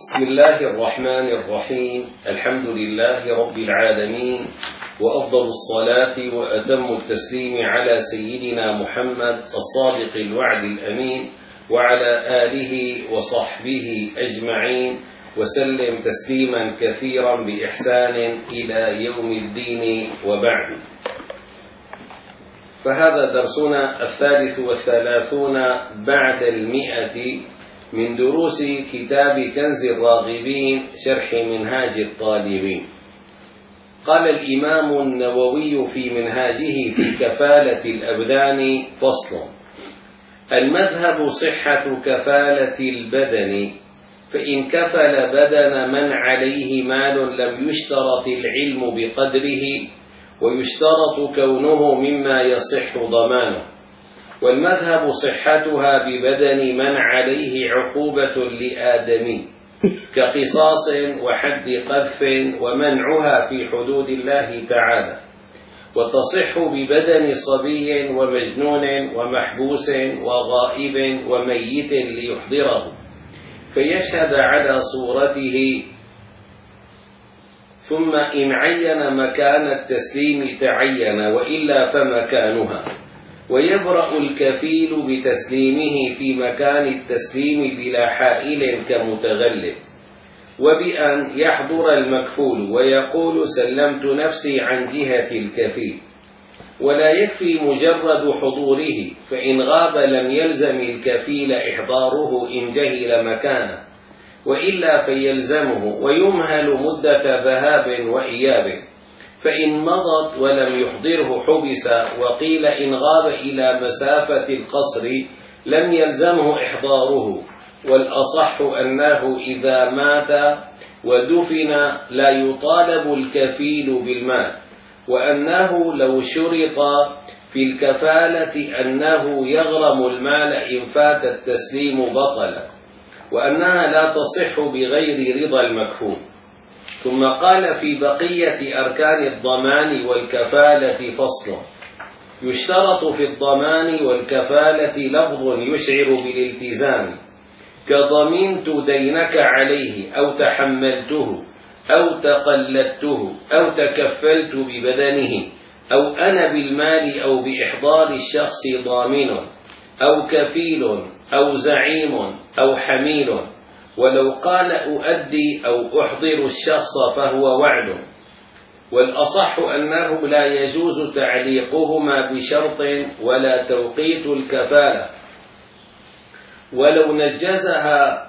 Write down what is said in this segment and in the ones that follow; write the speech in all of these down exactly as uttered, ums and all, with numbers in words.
بسم الله الرحمن الرحيم. الحمد لله رب العالمين، وأفضل الصلاة وأتم التسليم على سيدنا محمد الصادق الوعد الأمين وعلى آله وصحبه أجمعين، وسلم تسليما كثيرا بإحسان إلى يوم الدين، وبعد. فهذا درسنا الثالث والثلاثون بعد المئة من دروس كتاب كنز الراغبين شرح منهاج الطالبين. قال الإمام النووي في منهاجه في كفالة الأبدان: فصل: المذهب صحة كفالة البدن، فإن كفل بدن من عليه مال لم يشترط العلم بقدره، ويشترط كونه مما يصح ضمانه. والمذهب صحتها ببدن من عليه عقوبة لآدمي كقصاص وحد قذف، ومنعها في حدود الله تعالى. وتصح ببدن صبي ومجنون ومحبوس وغائب وميت ليحضره فيشهد على صورته، ثم إن عين مكان التسليم تعين، وإلا فمكانها. ويبرأ الكفيل بتسليمه في مكان التسليم بلا حائل كمتغلب، وبأن يحضر المكفول ويقول: سلمت نفسي عن جهة الكفيل. ولا يكفي مجرد حضوره، فإن غاب لم يلزم الكفيل إحضاره إن جهل مكانه، وإلا فيلزمه، ويمهل مدة ذهاب وإياب. فإن مضت ولم يحضره حبس. وقيل إن غاب إلى مسافة القصر لم يلزمه إحضاره. والأصح أنه إذا مات ودفن لا يطالب الكفيل بالمال، وأنه لو شرط في الكفالة أنه يغرم المال إن فات التسليم بطل، وأنها لا تصح بغير رضا المكفول. ثم قال في بقية أركان الضمان والكفالة: فصل: يشترط في الضمان والكفالة لفظ يشعر بالالتزام، كضمنت دينك عليه، أو تحملته، أو تقلدته، أو تكفلت ببدنه، أو أنا بالمال أو بإحضار الشخص ضامن، أو كفيل، أو زعيم، أو حميل. ولو قال أؤدي أو أحضر الشخص فهو وعد. والأصح أنه لا يجوز تعليقهما بشرط ولا توقيت الكفالة، ولو نجزها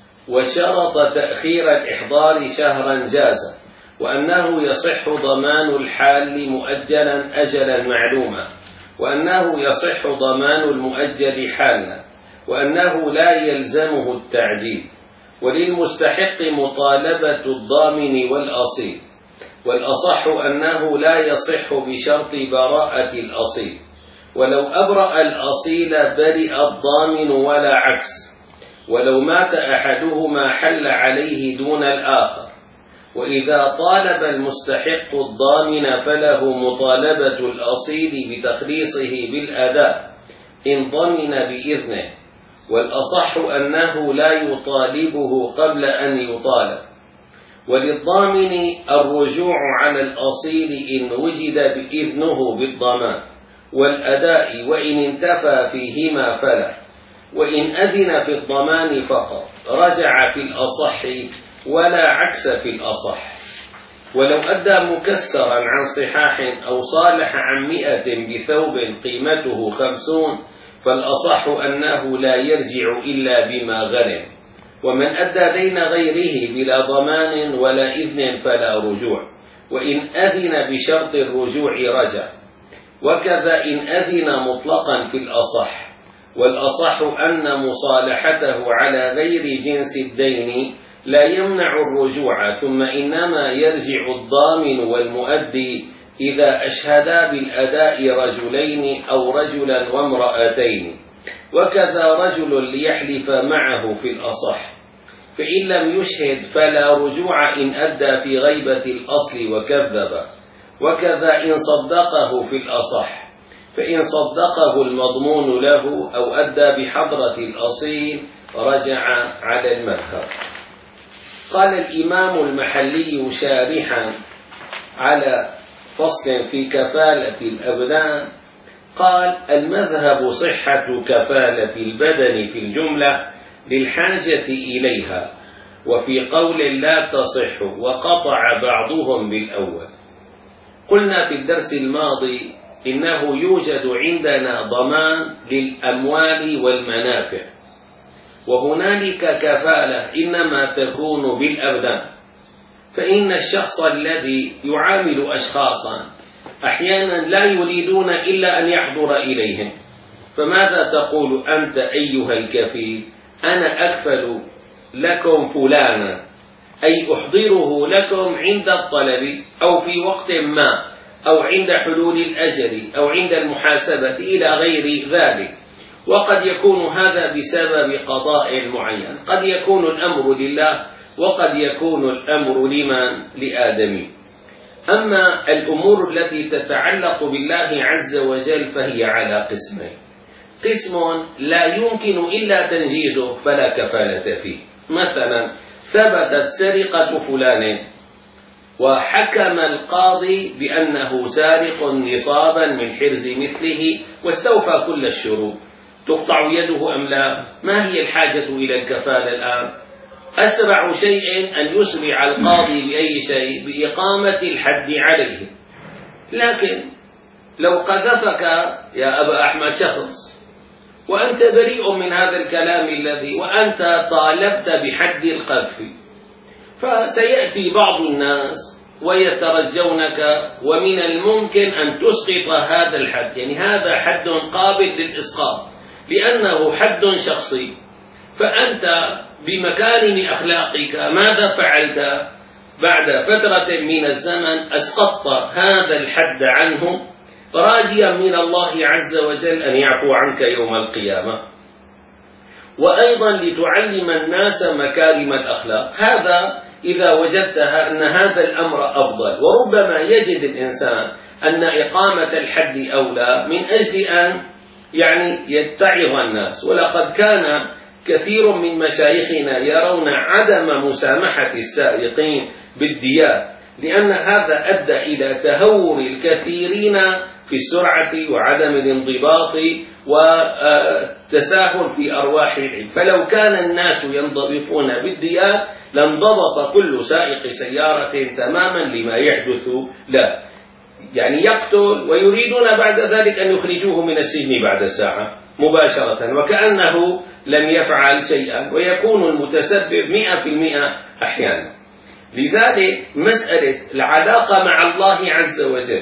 وشرط تأخير الإحضار شهرا جاز. وأنه يصح ضمان الحال مؤجلا أجلا معلوما، وأنه يصح ضمان المؤجل حالا، وأنه لا يلزمه التعجيل. وللمستحق مطالبة الضامن والأصيل. والأصح أنه لا يصح بشرط براءة الأصيل، ولو أبرأ الأصيل برئ الضامن ولا عكس. ولو مات أحدهما حل عليه دون الآخر. وإذا طالب المستحق الضامن فله مطالبة الأصيل بتخليصه بالأداء إن ضمن بإذنه. والأصح أنه لا يطالبه قبل أن يطالب. وللضامن الرجوع على الأصيل إن وجد بإذنه بالضمان والأداء، وإن انتفى فيهما فلا. وإن أذن في الضمان فقط رجع في الأصح، ولا عكس في الأصح. ولو أدى مكسرا عن صحاح أو صالح عن مئة بثوب قيمته خمسون، فالأصح أنه لا يرجع إلا بما غنم. ومن أدى دين غيره بلا ضمان ولا إذن فلا رجوع، وإن أذن بشرط الرجوع رجع. وكذا إن أذن مطلقا في الأصح. والأصح أن مصالحته على غير جنس الدين لا يمنع الرجوع، ثم إنما يرجع الضامن والمؤدي إذا أشهدا بالأداء رجلين أو رجلا وامرأتين، وكذا رجل ليحلف معه في الأصح. فإن لم يشهد فلا رجوع إن أدى في غيبة الأصل وكذب. وكذا إن صدقه في الأصح، فإن صدقه المضمون له أو أدى بحضرة الأصيل رجع على المذهب. قال الإمام المحلي شارحا على فصل في كفالة الأبدان، قال: المذهب صحة كفالة البدن في الجملة للحاجة إليها، وفي قول لا تصح، وقطع بعضهم بالأول. قلنا في الدرس الماضي إنه يوجد عندنا ضمان للأموال والمنافع، وهنالك كفالة إنما تكون بالأبدان. فإن الشخص الذي يعامل أشخاصا أحيانا لا يريدون إلا أن يحضر إليهم، فماذا تقول أنت أيها الكفيل؟ أنا أكفل لكم فلانا، أي أحضره لكم عند الطلب أو في وقت ما، أو عند حلول الأجل، أو عند المحاسبة إلى غير ذلك. وقد يكون هذا بسبب قضاء معين، قد يكون الأمر لله، وقد يكون الأمر لمن؟ لآدمي. أما الأمور التي تتعلق بالله عز وجل فهي على قسمين: قسم لا يمكن إلا تنجيزه فلا كفالة فيه، مثلا ثبتت سرقة فلان وحكم القاضي بأنه سارق نصابا من حرز مثله واستوفى كل الشروط، تقطع يده أم لا؟ ما هي الحاجة إلى الكفالة الآن؟ أسرع شيء أن يسرع القاضي بأي شيء؟ بإقامة الحد عليه. لكن لو قذفك يا أبا أحمد شخص وأنت بريء من هذا الكلام الذي وأنت طالبت بحد القذف، فسيأتي بعض الناس ويترجونك، ومن الممكن أن تسقط هذا الحد، يعني هذا حد قابل للإسقاط لأنه حد شخصي، فأنت بمكارم أخلاقك ماذا فعلت؟ بعد فترة من الزمن أسقطت هذا الحد عنه، راجيا من الله عز وجل أن يعفو عنك يوم القيامة. وأيضا لتعلم الناس مكارم الأخلاق، هذا إذا وجدتها أن هذا الأمر أفضل. وربما يجد الإنسان أن إقامة الحد أولى من أجل أن يعني يتعظ الناس. ولقد كان كثير من مشايخنا يرون عدم مسامحة السارقين بالديات، لأن هذا أدى إلى تهور الكثيرين في السرعة وعدم الانضباط والتساهل في أرواحهم. فلو كان الناس ينضبطون بالديات لانضبط كل سائق سيارة تماما لما يحدث له، يعني يقتل ويريدون بعد ذلك أن يخرجوه من السجن بعد ساعة مباشرة وكأنه لم يفعل شيئا، ويكون المتسبب مئة في المئة أحيانا. لذلك مسألة العلاقة مع الله عز وجل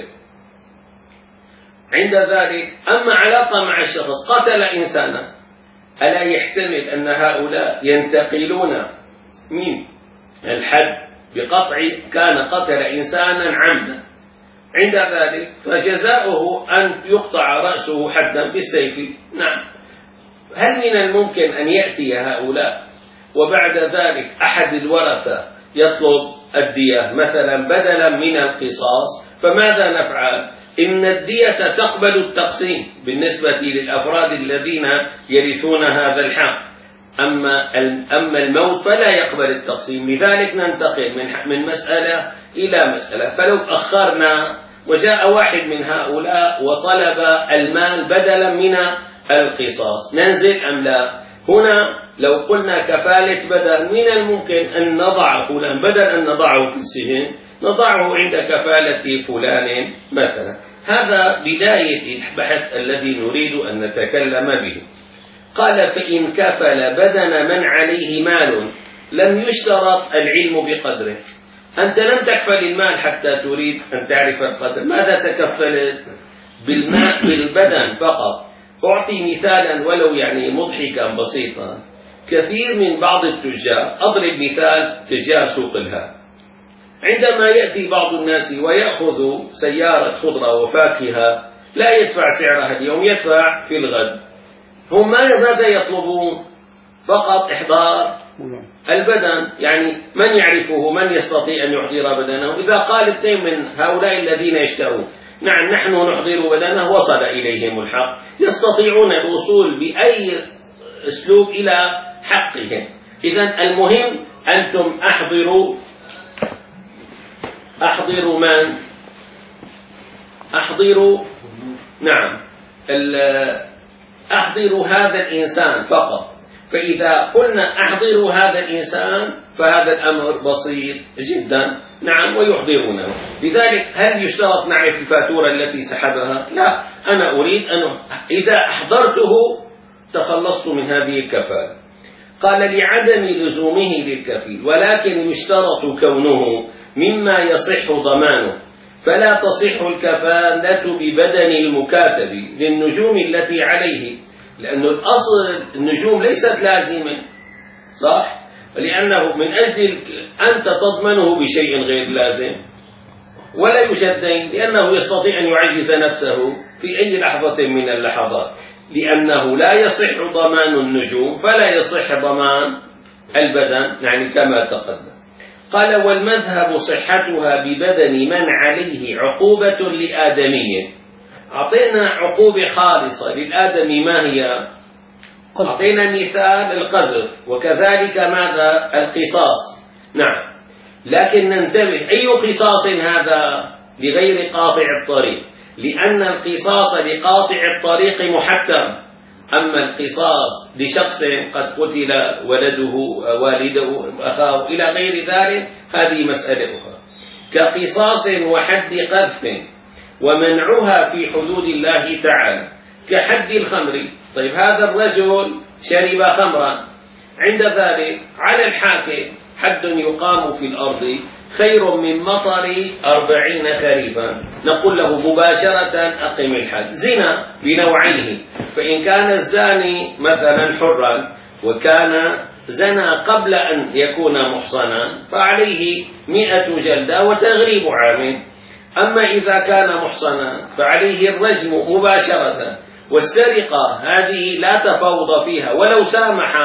عند ذلك. أما علاقة مع الشخص، قتل إنسانا، ألا يحتمل أن هؤلاء ينتقلون من الحد بقطع كان قتل إنسانا عمدا، عند ذلك فجزاؤه أن يقطع رأسه حدا بالسيف. نعم، هل من الممكن أن يأتي هؤلاء وبعد ذلك أحد الورثة يطلب الدية مثلا بدلا من القصاص؟ فماذا نفعل؟ إن الدية تقبل التقسيم بالنسبة للأفراد الذين يرثون هذا الحق، أما أما الموت فلا يقبل التقسيم. لذلك ننتقل من من مسألة إلى مسألة. فلو أخرنا وجاء واحد من هؤلاء وطلب المال بدلا من القصاص، ننزل أم لا؟ هنا لو قلنا كفالة بدل، من الممكن أن نضع فلان بدل أن نضعه في السجن نضعه عند كفالة فلان مثلا. هذا بداية البحث الذي نريد أن نتكلم به. قال: فإن كفل بدن من عليه مال لم يشترط العلم بقدره. أنت لم تكفل المال حتى تريد أن تعرف القدر، ماذا تكفلت؟ بالماء بالبدن فقط. أعطي مثالا ولو يعني مضحكا بسيطا. كثير من بعض التجار، أضرب مثال تجار سوق الهام، عندما يأتي بعض الناس ويأخذ سيارة خضرة وفاكهة لا يدفع سعرها اليوم، يدفع في الغد. هم ماذا يطلبون؟ فقط إحضار البدن. يعني من يعرفه؟ من يستطيع أن يحضر بدنه؟ إذا قال اثنين من هؤلاء الذين يشترون نعم نحن نحضر بدنه، وصل إليهم الحق، يستطيعون الوصول بأي أسلوب إلى حقهم. إذن المهم أنتم أحضروا أحضروا من؟ أحضروا نعم أحضروا هذا الإنسان فقط. فإذا قلنا أحضروا هذا الإنسان فهذا الأمر بسيط جدا، نعم، ويحضرونه. لذلك هل يشترط نعرف الفاتورة التي سحبها؟ لا، أنا أريد أن إذا أحضرته تخلصت من هذه الكفالة. قال لعدم لزومه للكفيل، ولكن يشترط كونه مما يصح ضمانه، فلا تصح الكفالة ببدن المكاتب للنجوم التي عليه، لأن الأصل النجوم ليست لازمة، صح؟ لأنه من أجل أنت تضمنه بشيء غير لازم ولا يوجد دين، لأنه يستطيع أن يعجز نفسه في أي لحظة من اللحظات، لأنه لا يصح ضمان النجوم فلا يصح ضمان البدن، يعني كما تقدم. قال والمذهب صحتها ببدن من عليه عقوبة لآدمي. أعطينا عقوبة خالصة للآدمي، ما هي؟ أعطينا مثال القذف، وكذلك ماذا؟ القصاص، نعم. لكن ننتبه، أي قصاص هذا؟ لغير قاطع الطريق، لأن القصاص لقاطع الطريق محتم، أما القصاص لشخص قد قتل ولده والده أخاه إلى غير ذلك هذه مسألة أخرى. كقصاص وحد قذف ومنعها في حدود الله تعالى، كحد الخمر. طيب هذا الرجل شرب خمرا، عند ذلك على الحاكم حد يقام في الأرض خير من مطر أربعين خريفا، نقول له مباشرة أقم الحد. زنا بنوعيه، فإن كان الزاني مثلا حرا وكان زنى قبل أن يكون محصنا فعليه مئة جلدة وتغريب عام، أما إذا كان محصنا فعليه الرجم مباشرة. والسرقة هذه لا تفاوض فيها، ولو سامح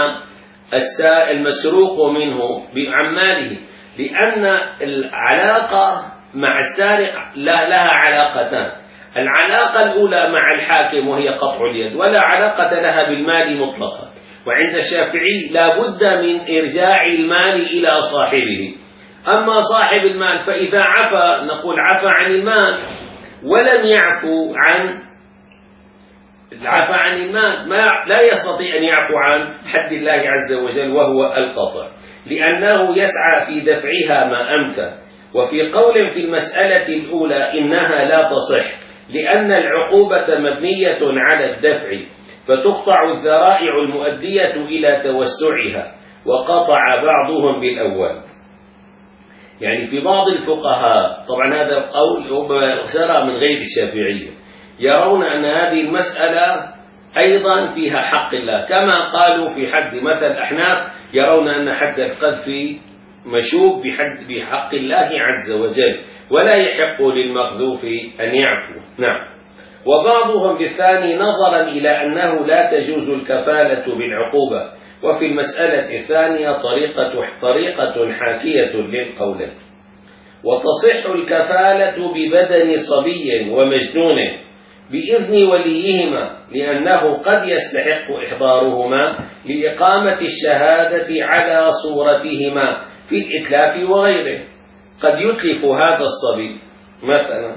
المسروق منه بعماله، لأن العلاقة مع السارق لها علاقتان. العلاقة الأولى مع الحاكم وهي قطع اليد، ولا علاقة لها بالمال مطلقا. وعند الشافعي لا بد من إرجاع المال إلى صاحبه. أما صاحب المال فإذا عفا نقول عفا عن المال، ولم يعفو عن العفا عن المال ما لا يستطيع أن يعفو عن حد الله عز وجل وهو القطع، لأنه يسعى في دفعها ما أمكن. وفي قول في المسألة الأولى إنها لا تصح، لأن العقوبة مبنية على الدفع، فتقطع الذرائع المؤدية إلى توسعها، وقطع بعضهم بالأول. يعني في بعض الفقهاء، طبعا هذا القول سرى من غير الشافعية، يرون أن هذه المسألة أيضا فيها حق الله، كما قالوا في حد مثل الأحناف يرون أن حد القذف مشوب بحد بحق الله عز وجل، ولا يحق للمقذوف أن يعفو، نعم. وبعضهم بالثاني نظرا إلى أنه لا تجوز الكفالة بالعقوبة. وفي المسألة الثانية طريقة, طريقة حاكية للقولين. وتصح الكفالة ببدن صبي ومجنون بإذن وليهما، لأنه قد يستحق إحضارهما لإقامة الشهادة على صورتهما في الإتلاف وغيره. قد يتلف هذا الصبي مثلا،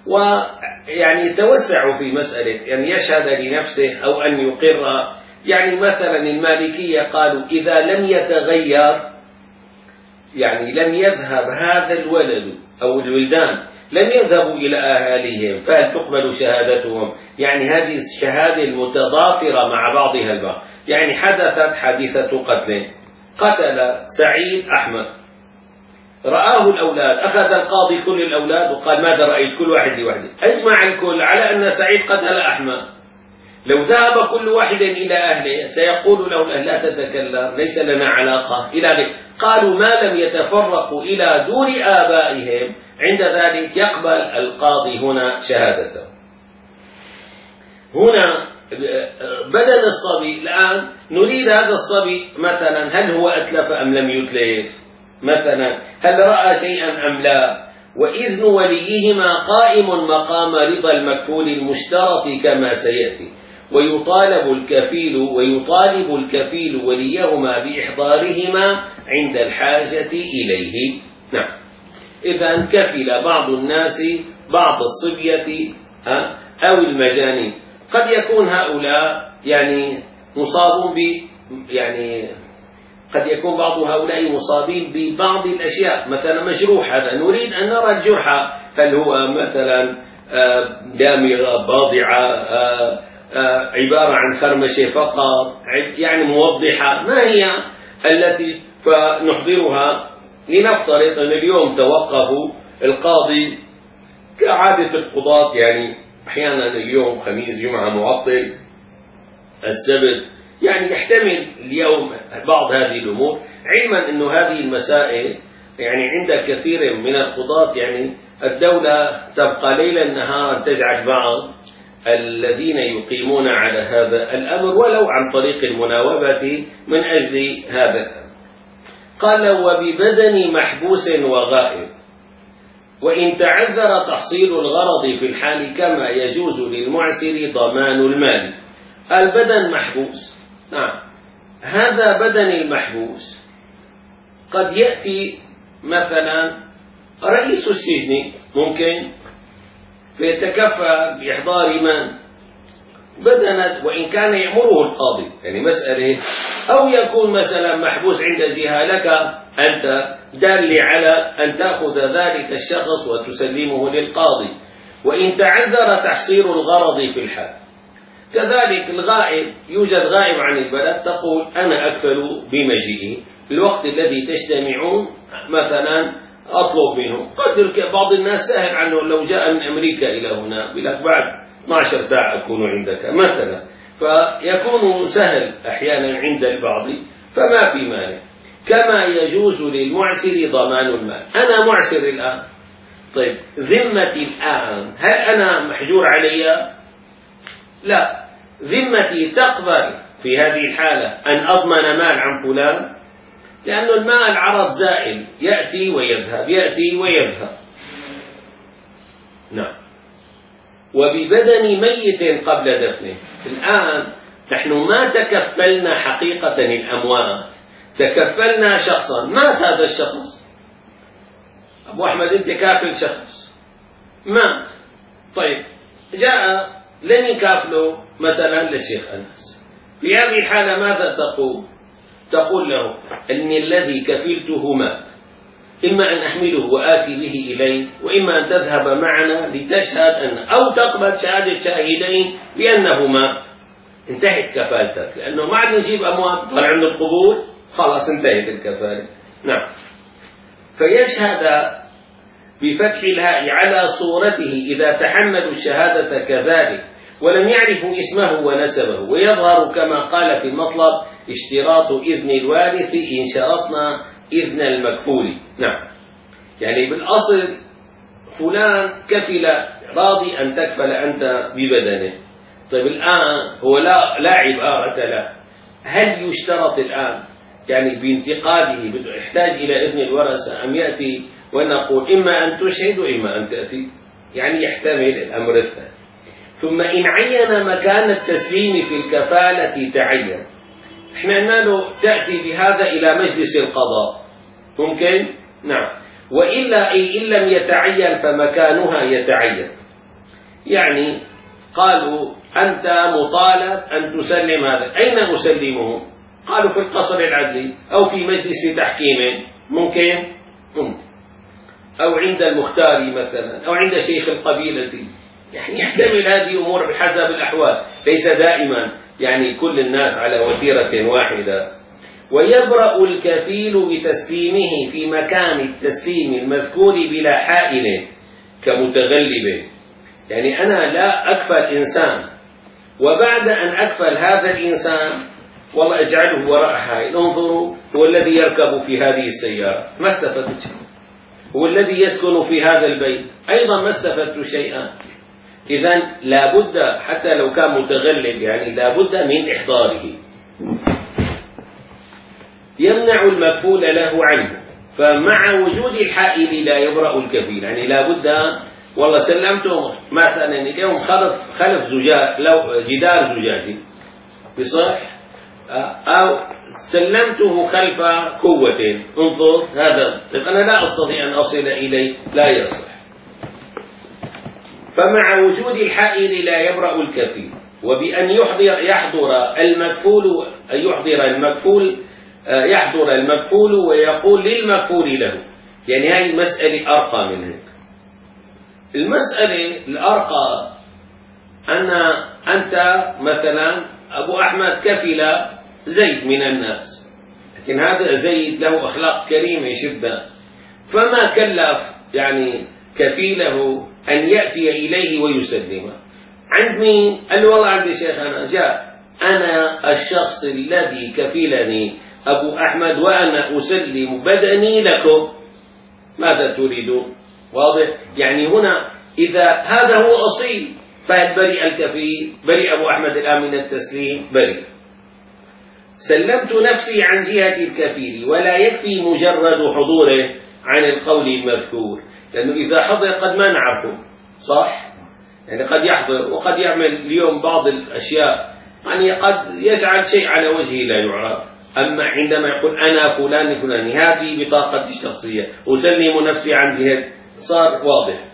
ويعني توسعوا في مسألة أن يشهد لنفسه أو أن يقر. يعني مثلا المالكية قالوا إذا لم يتغير، يعني لم يذهب هذا الولد أو الولدان لم يذهبوا إلى أهاليهم، فهل تقبل شهادتهم؟ يعني هذه الشهادة المتضافرة مع بعضها البعض. يعني حدثت حادثة قتل، قتل سعيد أحمد، رآه الأولاد، أخذ القاضي كل الأولاد وقال ماذا رأيت؟ كل واحد لوحده. أجمع الكل على أن سعيد قتل أحمد. لو ذهب كل واحد إلى أهله سيقول له لا تتكلم، ليس لنا علاقة إلى ذلك. قالوا ما لم يتفرقوا إلى دور آبائهم، عند ذلك يقبل القاضي هنا شهادته. هنا بدل الصبي الآن نريد هذا الصبي مثلا هل هو أتلف أم لم يتلف، مثلا هل رأى شيئا أم لا. وإذن وليهما قائم مقام رضا المكفول المشترط كما سيأتي. ويطالب الكفيل ويطالب الكفيل وليهما بإحضارهما عند الحاجة إليه. نعم. إذا كفل بعض الناس بعض الصبية أو المجانين. قد يكون هؤلاء يعني مصابون ب يعني قد يكون بعض هؤلاء مصابين ببعض الأشياء، مثلا مجروح، هذا نريد أن نرى الجرح، هل هو مثلا دامغة باضعة، عبارة عن خرمشة فقط، يعني موضحة، ما هي التي فنحضرها. لنفترض أن اليوم توقفوا القاضي كعادة القضاة، يعني أحيانا اليوم خميس جمعة معطل، السبت، يعني يحتمل اليوم بعض هذه الأمور، علما أن هذه المسائل يعني عند كثير من القضاة يعني الدولة تبقى ليلا نهارا تجعل بعض الذين يقيمون على هذا الأمر ولو عن طريق المناوبة من أجل هذا. قال وببدن محبوس وغائب، وإن تعذر تحصيل الغرض في الحال كما يجوز للمعسر ضمان المال. البدن محبوس، نعم، هذا بدن المحبوس قد يأتي مثلا رئيس السجن ممكن فيتكفى بإحضار من بدنت وإن كان يأمره القاضي، يعني مسألة، أو يكون مثلا محبوس عند جهة لك أنت دال على أن تأخذ ذلك الشخص وتسلمه للقاضي، وإن تعذر تحصيل الغرض في الحال. كذلك الغائب، يوجد غائب عن البلد، تقول أنا أكفل بمجيئه الوقت الذي تجتمعون، مثلا أطلب منه. قد بعض الناس سهل عنه لو جاء من أمريكا إلى هنا يقول لك بعد اثنتي عشرة ساعة أكون عندك مثلا، فيكون سهل أحيانا عند البعض، فما في مانع. كما يجوز للمعسر ضمان المال. أنا معسر الآن، طيب ذمتي الآن هل أنا محجور علي؟ لا، ذمتي تقبل في هذه الحالة أن أضمن مال عن فلان، لأن المال عرض زائل يأتي ويذهب يأتي ويذهب. نعم. وببدن ميت قبل دفنه. الآن نحن ما تكفلنا حقيقة الأموات، تكفلنا شخصا، مات هذا الشخص، أبو أحمد أنت كافل شخص مات، طيب جاء لن يكافله مثلا للشيخ أنس، في هذه الحالة ماذا تقول؟ تقول له أن الذي كفلته مات، إما أن أحمله وآتي به إليه، وإما أن تذهب معنا لتشهد أن أو تقبل شهادة شاهدين بأنه مات. انتهت كفالتك، لأنه ما عاد نجيب أموات طلع عند القبور، خلاص انتهت الكفالة. نعم. فيشهد بفتح الهاء على صورته إذا تحملوا الشهادة كذلك ولم يعرفوا اسمه ونسبه، ويظهر كما قال في المطلب اشتراط إذن الوارث إن شرطنا إذن المكفول. نعم، يعني بالأصل فلان كفل راضي أن تكفل أنت ببدنه، طيب الآن هو لا لا عبارة له، هل يشترط الآن يعني بانتقاله يحتاج إلى إذن الورثة أم يأتي ونقول إما أن تشهد وإما أن تأتي؟ يعني يحتمل الأمر الثاني. ثم إن عين مكان التسليم في الكفالة تعين، احنا قلنا له تأتي بهذا إلى مجلس القضاء ممكن؟ نعم. وإلا إن لم يتعين فمكانها يتعين، يعني قالوا أنت مطالب أن تسلم هذا، أين أسلمه؟ قالوا في القصر العدلي أو في مجلس تحكيم ممكن؟ ممكن، أو عند المختار مثلا، أو عند شيخ القبيلة، يعني يحتمل هذه أمور بحسب الأحوال، ليس دائما يعني كل الناس على وتيرة واحدة. ويبرأ الكفيل بتسليمه في مكان التسليم المذكور بلا حائل كمتغلب، يعني أنا لا أكفل إنسان وبعد أن أكفل هذا الإنسان والله أجعله وراء حائل، انظروا هو الذي يركب في هذه السيارة ما استفدت شيء، هو الذي يسكن في هذا البيت أيضا ما استفدت شيئا. إذن لابد حتى لو كان متغلب يعني لابد من إحضاره. يمنع المكفول له عنه، فمع وجود الحائل لا يبرأ الكفيل، يعني لابد والله سلمته مثلا يوم خلف خلف زجاج لو جدار زجاجي بصح، أو سلمته خلف قوة انظر هذا أنا لا أستطيع أن أصل إليه لا يصح. فمع وجود الحائل لا يبرأ الكفيل، وبأن يحضر يحضر المكفول يحضر المكفول يحضر المكفول ويقول للمكفول له. يعني هذه المسألة أرقى من هيك. المسألة الأرقى أن أنت مثلا أبو أحمد كفل زيد من الناس، لكن هذا زيد له أخلاق كريمة جدا، فما كلف يعني كفيله أن يأتي إليه ويسلمه. عند مين؟ قال والله عند شيخنا جاء أنا الشخص الذي كفلني أبو أحمد وأنا أسلم بدني لكم، ماذا تريدون؟ واضح؟ يعني هنا إذا هذا هو أصيل فهل بريء الكفيل؟ بريء أبو أحمد الآن من التسليم؟ بريء. سلمت نفسي عن جهة الكفيل، ولا يكفي مجرد حضوره عن القول المذكور، لأنه إذا حضر قد ما نعرفه صح؟ يعني قد يحضر وقد يعمل اليوم بعض الأشياء، يعني قد يجعل شيء على وجهه لا يعرف. أما عندما يقول أنا فلان فلاني هذه بطاقتي الشخصية أسلم نفسي عن جهة، صار واضح.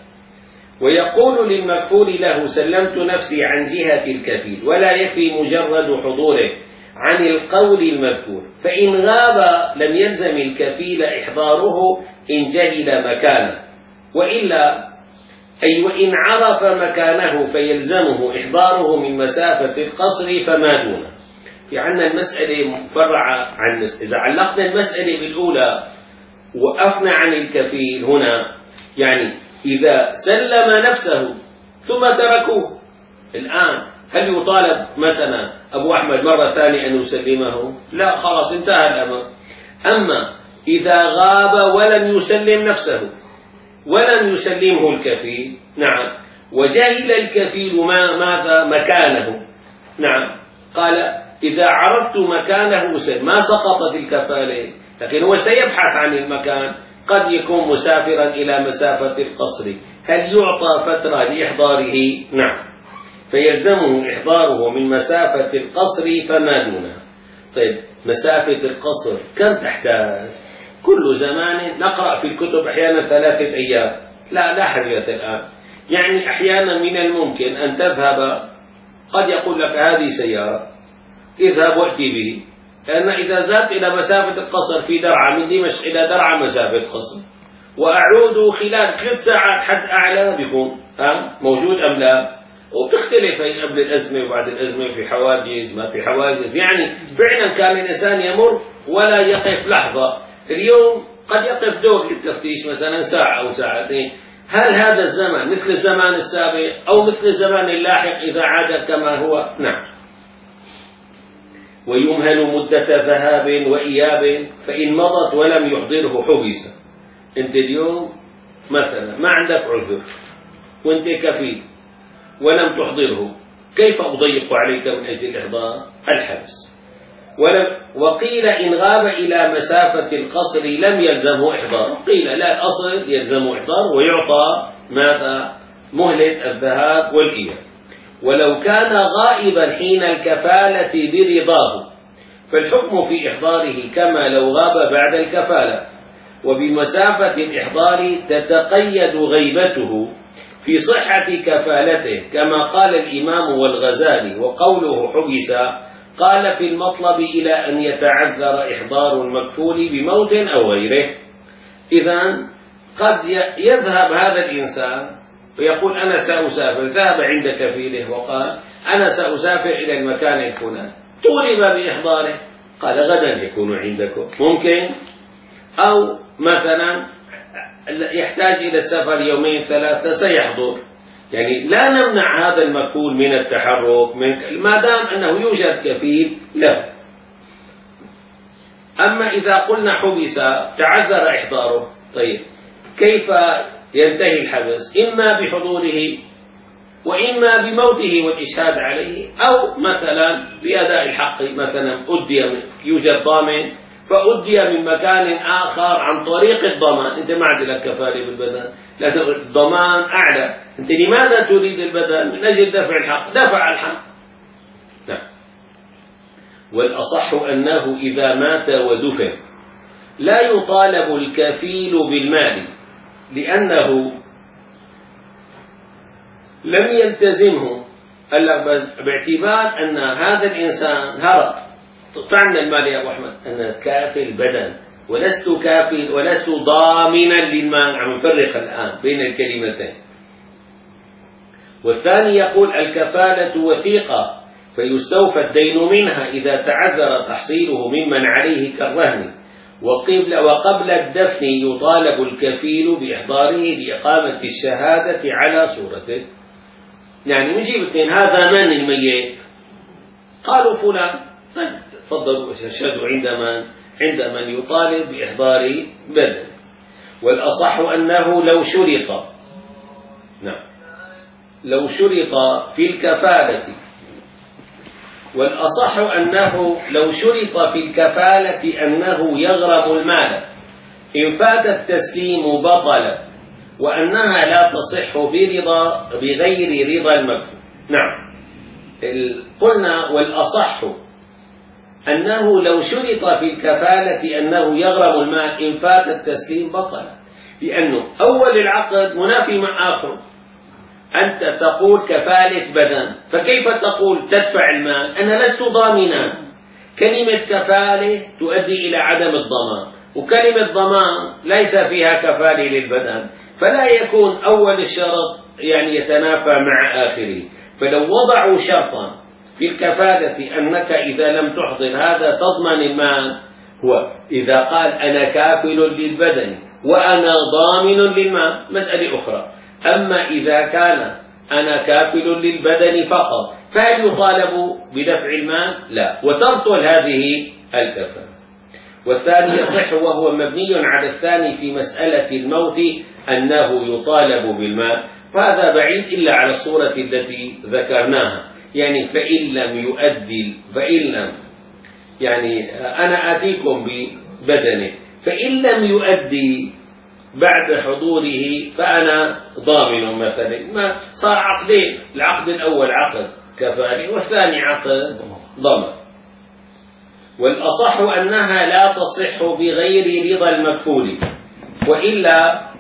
ويقول للمكفول له سلمت نفسي عن جهة الكفيل، ولا يكفي مجرد حضوره عن القول المذكور، فإن غاب لم يلزم الكفيل إحضاره إن جهل مكانه، وإلا أي وإن عرف مكانه فيلزمه إحضاره من مسافة القصر فما دونه. في عندنا المسألة مفرعة عن المسألة. إذا علقنا المسألة بالأولى وقفنا عن الكفيل هنا، يعني إذا سلم نفسه ثم تركوه، الآن هل يطالب مثلا أبو أحمد مرة ثانية أن يسلمه؟ لا، خلاص انتهى الأمر. أما إذا غاب ولم يسلم نفسه ولم يسلمه الكفيل، نعم، وجهل الكفيل ما ماذا مكانه، نعم، قال إذا عرفت مكانه سلم، ما سقطت الكفالة، لكن هو سيبحث عن المكان، قد يكون مسافرا إلى مسافة القصر، هل يعطى فترة لإحضاره؟ نعم، فيلزمه إحضاره من مسافة القصر فما دونها. طيب مسافة القصر كم تحتاج؟ كل زمان نقرأ في الكتب أحيانا ثلاثة أيام، لا لا حرية الآن، يعني أحيانا من الممكن أن تذهب، قد يقول لك هذه سيارة اذهب وأتي به، لأن إذا ذهبت إلى مسافة القصر في درعا من دمشق إلى درعا مسافة قصر، وأعود خلال ثلاث ساعات حد أعلى بيكون موجود أم لا، وبتختلف هي قبل الأزمة وبعد الأزمة، في حواجز ما في حواجز، يعني فعلا كان الإنسان يمر ولا يقف لحظة. اليوم قد يقف دور للتفتيش مثلا ساعة أو ساعتين، هل هذا الزمن مثل الزمان السابق أو مثل الزمان اللاحق إذا عاد كما هو؟ نعم. ويمهل مدة ذهاب وإياب، فإن مضت ولم يحضره حبس. أنت اليوم مثلا ما عندك عذر وأنت كفيل ولم تحضره، كيف أضيق عليك من أجل الإحضار؟ الحبس. ولم وقيل إن غاب إلى مسافة القصر لم يلزمه إحضار، قيل لا، الأصل يلزمه إحضار ويعطى ماذا؟ مهلة الذهاب والإياب. ولو كان غائبا حين الكفالة برضاه فالحكم في إحضاره كما لو غاب بعد الكفالة، وبمسافة الإحضار تتقيد غيبته في صحة كفالته، كما قال الإمام والغزالي. وقوله حبس قال في المطلب إلى أن يتعذر إحضار المكفول بموت أو غيره. إذن قد يذهب هذا الإنسان ويقول أنا سأسافر، ذهب عند كفيله وقال أنا سأسافر إلى المكان الفلاني، طولب بإحضاره، قال غدا يكون عندكم، ممكن، أو مثلا يحتاج إلى السفر يومين ثلاثة سيحضر، يعني لا نمنع هذا المكفول من التحرك من ما دام أنه يوجد كفيل له. أما إذا قلنا حبس تعذر إحضاره، طيب كيف ينتهي الحبس؟ إما بحضوره وإما بموته والإشهاد عليه، أو مثلا بأداء الحق، مثلا أدي يوجد ضامن فأدي من مكان آخر عن طريق الضمان، أنت ما عندك كفالة بالبدن، لكن الضمان أعلى. أنت لماذا تريد البدن؟ من أجل دفع الحق، دفع الحق. نعم. والأصح أنه إذا مات ودفن لا يطالب الكفيل بالمال، لأنه لم يلتزمه، باعتبار أن هذا الإنسان هرب. فعنا المال يا أبو أحمد، أنا كافل بدن ولست كافل ولست ضامنا للمال. عم نفرق الآن بين الكلمتين. والثاني يقول الكفالة وثيقة فيستوفى الدين منها إذا تعذر تحصيله ممن عليه كالرهن، وقبل وقبل الدفن يطالب الكفيل بإحضاره لإقامة الشهادة على صورته. يعني نجيب اثنين، هذا من الميت؟ قالوا فلان، تفضلوا اشهدوا عند من؟ عند من يطالب بإحضار بدن. والأصح أنه لو شرط، نعم، لو شرط في الكفالة، والأصح أنه لو شرط في الكفالة أنه يغرم المال إن فات التسليم بطل، وأنها لا تصح برضا بغير رضا المكفول. نعم، قلنا والأصح أنه لو شرط في الكفالة أنه يغرم المال إن فات التسليم بطل، لأنه أول العقد منافي مع آخر. أنت تقول كفالة بدن، فكيف تقول تدفع المال؟ أنا لست ضامنا. كلمة كفالة تؤدي إلى عدم الضمان، وكلمة ضمان ليس فيها كفالة للبدن، فلا يكون أول الشرط يعني يتنافى مع آخره. فلو وضعوا شرطا في الكفالة أنك إذا لم تحضر هذا تضمن المال، هو إذا قال أنا كافل للبدن وأنا ضامن للمال مسألة أخرى. أما إذا كان أنا كافل للبدن فقط، فهل يطالب بدفع المال؟ لا، وتبطل هذه الكفالة. والثاني يصح وهو مبني على الثاني في مسألة الموت أنه يطالب بالمال، فهذا بعيد إلا على الصورة التي ذكرناها. يعني فإن لم يؤدي، فإن لم يعني أنا آتيكم ببدنه، فإن لم يؤدي بعد حضوره فأنا ضامن مثلا. ما صار عقدين، العقد الأول عقد كفالة والثاني عقد ضمان. والأصح أنها لا تصح بغير رضا المكفول، وإلا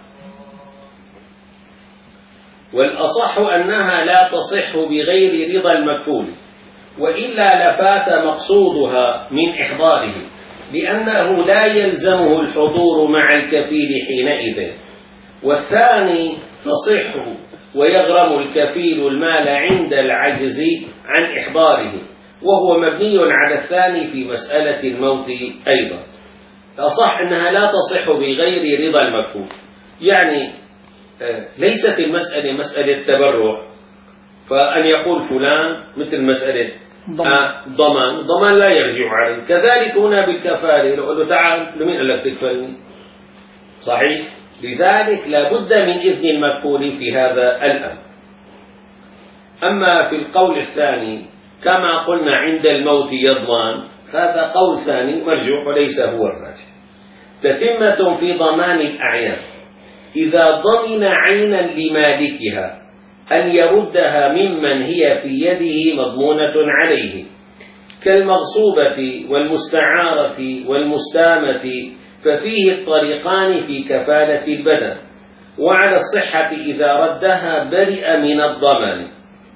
والأصح أنها لا تصح بغير رضا المكفول وإلا لفات مقصودها من إحضاره، لأنه لا يلزمه الحضور مع الكفيل حينئذ. والثاني تصح ويغرم الكفيل المال عند العجز عن إحضاره، وهو مبني على الثاني في مسألة الموت أيضا. أصح أنها لا تصح بغير رضا المكفول، يعني ليست المسألة مسألة تبرع، فأن يقول فلان مثل مسألة ضمان، ضمان لا يرجع عليه. كذلك هنا بالكفالة، لو قال له تعال لمين قال لك تكفلني؟ صحيح؟ لذلك لا بد من إذن المكفول في هذا الأمر. أما في القول الثاني كما قلنا عند الموت يضمن، هذا قول ثاني مرجوح وليس هو الراجح. تتمة في ضمان الأعيان إذا ضمن عينا لمالكها أن يردها ممن هي في يده مضمونة عليه، كالمغصوبة والمستعارة والمستامة، ففيه الطريقان في كفالة البدن. وعلى الصحة إذا ردها برئ من الضمان.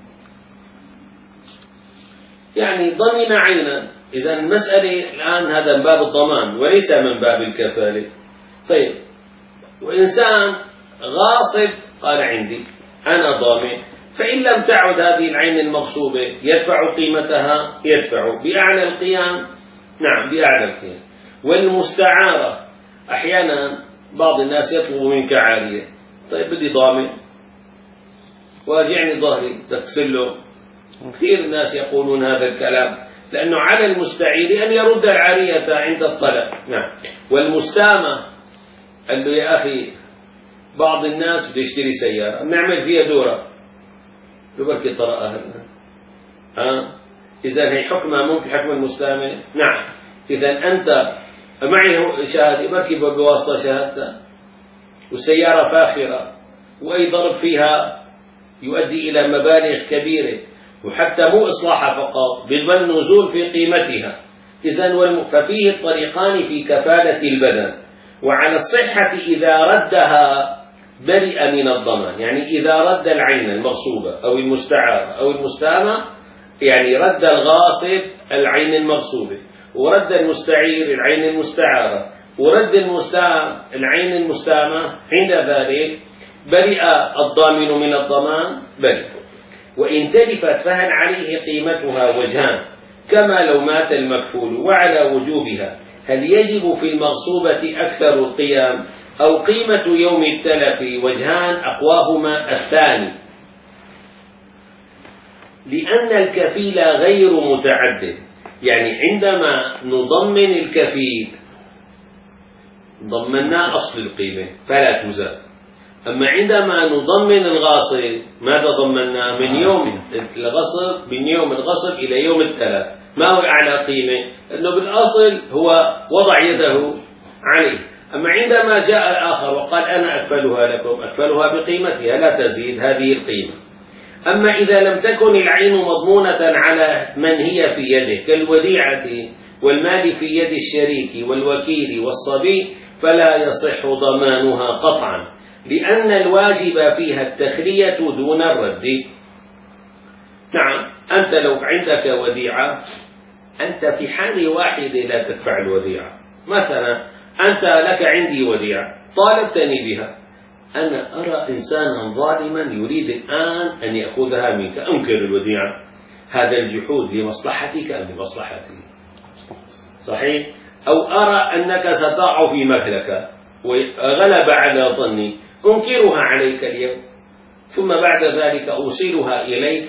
يعني ضمن عينا، إذا المسألة الآن هذا من باب الضمان وليس من باب الكفالة. طيب، وإنسان غاصب قال عندي أنا ضامن، فإن لم تعد هذه العين المغصوبة يدفع قيمتها، يدفع بأعلى القيام، نعم بأعلى القيام. والمستعارة أحيانا بعض الناس يطلب منك عارية، طيب بدي ضامن واجعني ظهري تغسل له. كثير الناس يقولون هذا الكلام، لأنه على المستعير أن يرد العارية عند الطلب. نعم. والمستامة قال له يا أخي بعض الناس بده يشتري سيارة بنعمل فيها دورة، بركي طرقها هلا ها. إذا هي حكمها ممكن حكم المستامة. نعم. إذا أنت معي شهادة بركب بواسطة شهادة والسيارة فاخرة وأي ضرب فيها يؤدي إلى مبالغ كبيرة، وحتى مو إصلاحها فقط بل نزول في قيمتها. إذن ففيه الطريقان في كفالة البدن. وعلى الصحة إذا ردها برئ من الضمان، يعني إذا رد العين المغصوبة أو المستعارة أو المستامة، يعني رد الغاصب العين المغصوبة، ورد المستعير العين المستعارة، ورد المستام العين المستامة، عند ذلك برئ الضامن من الضمان برئ. وإن تلفت فهل عليه قيمتها وجهان كما لو مات المكفول. وعلى وجوبها هل يجب في المغصوبة أكثر القيام أو قيمة يوم التلف؟ وجهان أقواهما الثاني، لأن الكفيل غير متعدد، يعني عندما نضمن الكفيل ضمنا أصل القيمة فلا تزال، أما عندما نضمن الغاصب ماذا ضمنا؟ من يوم الغصب من يوم الغصب إلى يوم التلف. ما هو أعلى قيمة؟ أنه بالأصل هو وضع يده عليه. أما عندما جاء الآخر وقال أنا أكفلها لكم، أكفلها بقيمتها لا تزيد هذه القيمة. أما إذا لم تكن العين مضمونة على من هي في يده كالوديعة والمال في يد الشريك والوكيل والصبي فلا يصح ضمانها قطعا، لأن الواجب فيها التخلية دون الرد. نعم، أنت لو عندك وديعة أنت في حال واحدة لا تدفع الوديعة. مثلا أنت لك عندي وديعة طالبتني بها، أنا أرى إنسانا ظالما يريد الآن أن يأخذها منك، أنكر الوديعة. هذا الجحود لمصلحتك أم لمصلحتي؟ صحيح؟ أو أرى أنك ستقع في مهلكة وغلب على ظني، أنكرها عليك اليوم، ثم بعد ذلك أوصلها إليك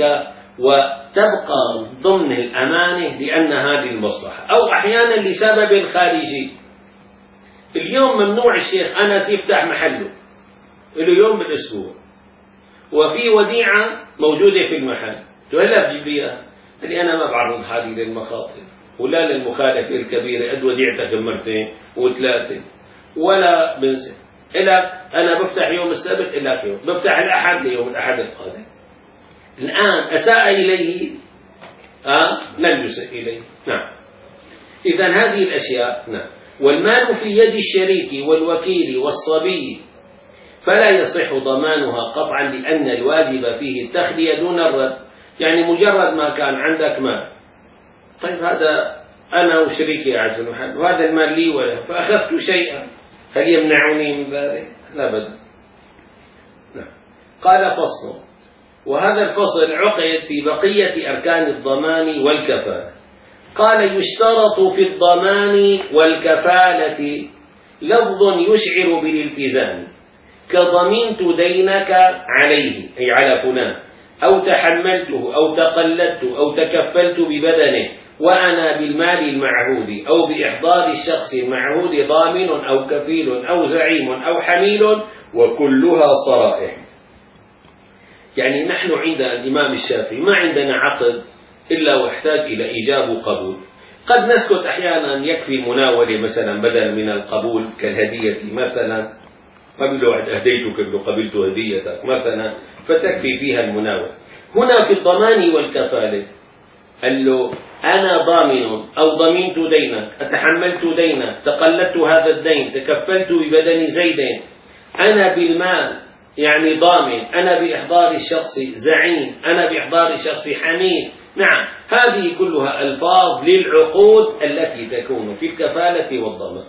وتبقى ضمن الأمانة لأن هذه المصلحة. أو أحيانا لسبب خارجي، اليوم ممنوع الشيخ أنس يفتح محله له يوم بالأسبوع وفي وديعة موجودة في المحل، تهلا بجيبيها اللي أنا ما بعرض حالي للمخاطر ولا للمخالفة الكبيرة، قد وديعتك مرتين وثلاثة ولا بنسى إلك أنا بفتح يوم السبت إلك يوم، بفتح الأحد ليوم الأحد القادم. الآن أساء إليه آه لم يسئ إليه. نعم، إذن هذه الأشياء. نعم. والمال في يد الشريك والوكيل والصبي فلا يصح ضمانها قطعا، لأن الواجب فيه التخلية دون الرد. يعني مجرد ما كان عندك مال، طيب هذا أنا وشريكي قاعد في المحل وهذا المال لي ولا، فأخذت شيئا، هل يمنعني من ذلك؟ لا بد. نعم. قال فصل، وهذا الفصل عقد في بقية أركان الضمان والكفالة. قال يشترط في الضمان والكفالة لفظ يشعر بالالتزام، كضمنت دينك عليه أي على فلان، أو تحملته أو تقلدت أو تكفلت ببدنه وأنا بالمال المعهود، أو بإحضار الشخص المعهود ضامن أو كفيل أو زعيم أو حميل، وكلها صرائح. يعني نحن عند الإمام الشافعي ما عندنا عقد إلا واحتاج إلى إيجاب وقبول. قد نسكت أحيانا، يكفي المناولة مثلا بدل من القبول كالهدية مثلا، قبل واحد أهديتك قبل قبلت هديتك مثلا، فتكفي فيها المناولة. هنا في الضمان والكفالة قال له أنا ضامن أو ضمنت دينك، أتحملت دينك، تقلدت هذا الدين، تكفلت ببدن زيدين، أنا بالمال يعني ضامن، أنا بإحضار الشخص زعيم، أنا بإحضار الشخص حميد. نعم، هذه كلها ألفاظ للعقود التي تكون في الكفالة والضمان.